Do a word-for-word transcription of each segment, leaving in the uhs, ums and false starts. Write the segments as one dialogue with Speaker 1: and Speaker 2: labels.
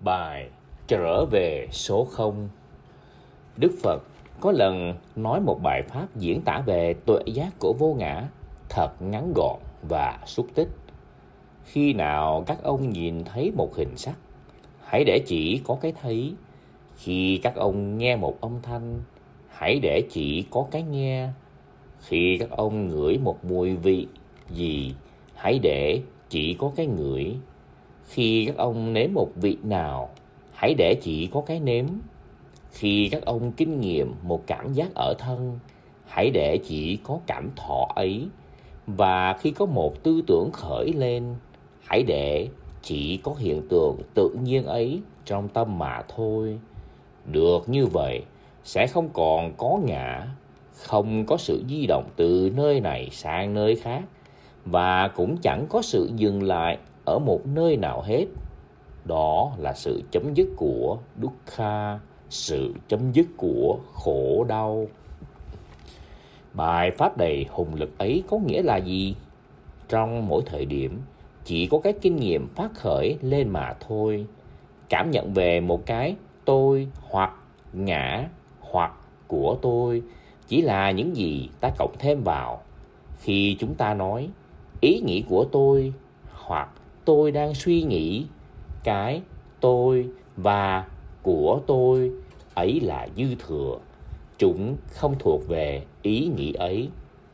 Speaker 1: Bài Trở về số không. Đức Phật có lần nói một bài pháp diễn tả về tuệ giác của vô ngã thật ngắn gọn và xúc tích. Khi nào các ông nhìn thấy một hình sắc, hãy để chỉ có cái thấy. Khi các ông nghe một âm thanh, hãy để chỉ có cái nghe. Khi các ông ngửi một mùi vị gì, hãy để chỉ có cái ngửi. Khi các ông nếm một vị nào, hãy để chỉ có cái nếm. Khi các ông kinh nghiệm một cảm giác ở thân, hãy để chỉ có cảm thọ ấy. Và khi có một tư tưởng khởi lên, hãy để chỉ có hiện tượng tự nhiên ấy trong tâm mà thôi. Được như vậy, sẽ không còn có ngã, không có sự di động từ nơi này sang nơi khác, và cũng chẳng có sự dừng lại ở một nơi nào hết. Đó là sự chấm dứt của dukkha, sự chấm dứt của khổ đau. Bài pháp đầy hùng lực ấy có nghĩa là gì? Trong mỗi thời điểm, chỉ có cái kinh nghiệm phát khởi lên mà thôi. Cảm nhận về một cái tôi hoặc ngã hoặc của tôi chỉ là những gì ta cộng thêm vào. Khi chúng ta nói ý nghĩ của tôi hoặc tôi đang suy nghĩ, cái tôi và của tôi ấy là dư thừa. Chúng không thuộc về ý nghĩ ấy.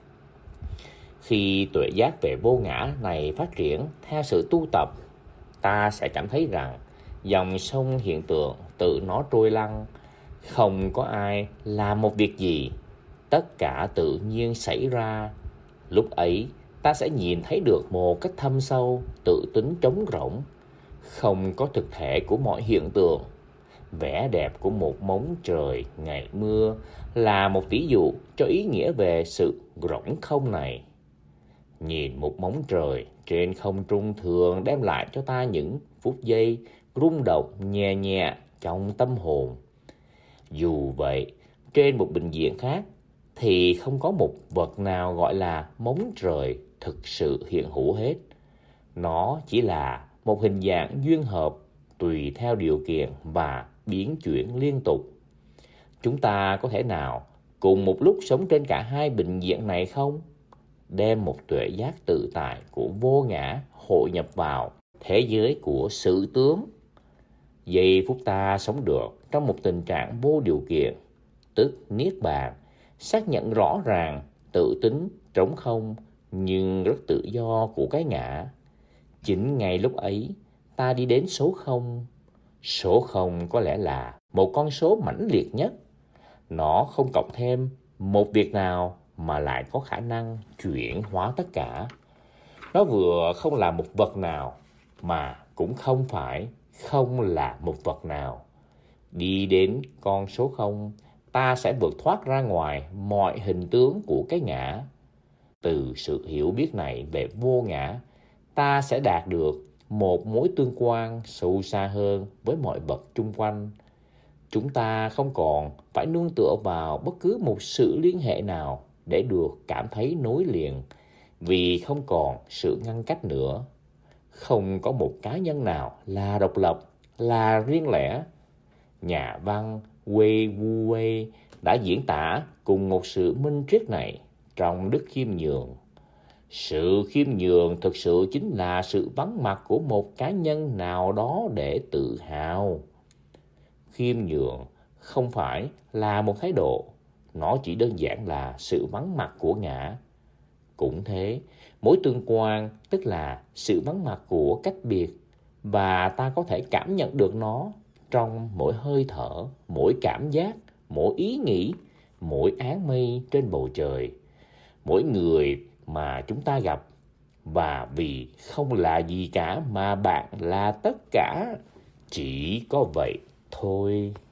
Speaker 1: Khi tuệ giác về vô ngã này phát triển theo sự tu tập, ta sẽ cảm thấy rằng dòng sông hiện tượng tự nó trôi lăn. Không có ai làm một việc gì, tất cả tự nhiên xảy ra. Lúc ấy, ta sẽ nhìn thấy được một cách thâm sâu, tự tính trống rỗng. Không có thực thể của mọi hiện tượng. Vẻ đẹp của một mống trời ngày mưa là một ví dụ cho ý nghĩa về sự rỗng không này. Nhìn một mống trời trên không trung thường đem lại cho ta những phút giây rung động nhẹ nhẹ trong tâm hồn. Dù vậy, trên một bình diện khác thì không có một vật nào gọi là mống trời thực sự hiện hữu hết. Nó chỉ là một hình dạng duyên hợp tùy theo điều kiện và biến chuyển liên tục. Chúng ta có thể nào cùng một lúc sống trên cả hai bình diện này không? Đem một tuệ giác tự tại của vô ngã hội nhập vào thế giới của sự tướng. Giây phút ta sống được trong một tình trạng vô điều kiện, tức niết bàn, xác nhận rõ ràng tự tính trống không nhưng rất tự do của cái ngã. Chính ngay lúc ấy, ta đi đến số không. Số không có lẽ là một con số mãnh liệt nhất. Nó không cộng thêm một việc nào mà lại có khả năng chuyển hóa tất cả. Nó vừa không là một vật nào mà cũng không phải không là một vật nào. Đi đến con số không, ta sẽ vượt thoát ra ngoài mọi hình tướng của cái ngã. Từ sự hiểu biết này về vô ngã, ta sẽ đạt được một mối tương quan sâu xa hơn với mọi vật chung quanh. Chúng ta không còn phải nương tựa vào bất cứ một sự liên hệ nào để được cảm thấy nối liền, vì không còn sự ngăn cách nữa. Không có một cá nhân nào là độc lập, là riêng lẻ. Nhà văn Wei Wu Wei đã diễn tả cùng một sự minh triết này trong Đức Khiêm Nhường. Sự khiêm nhường thực sự chính là sự vắng mặt của một cá nhân nào đó để tự hào. Khiêm nhường không phải là một thái độ, nó chỉ đơn giản là sự vắng mặt của ngã. Cũng thế, mối tương quan tức là sự vắng mặt của cách biệt, và ta có thể cảm nhận được nó trong mỗi hơi thở, mỗi cảm giác, mỗi ý nghĩ, mỗi áng mây trên bầu trời, mỗi người mà chúng ta gặp. Và vì không là gì cả mà bạn là tất cả, chỉ có vậy thôi.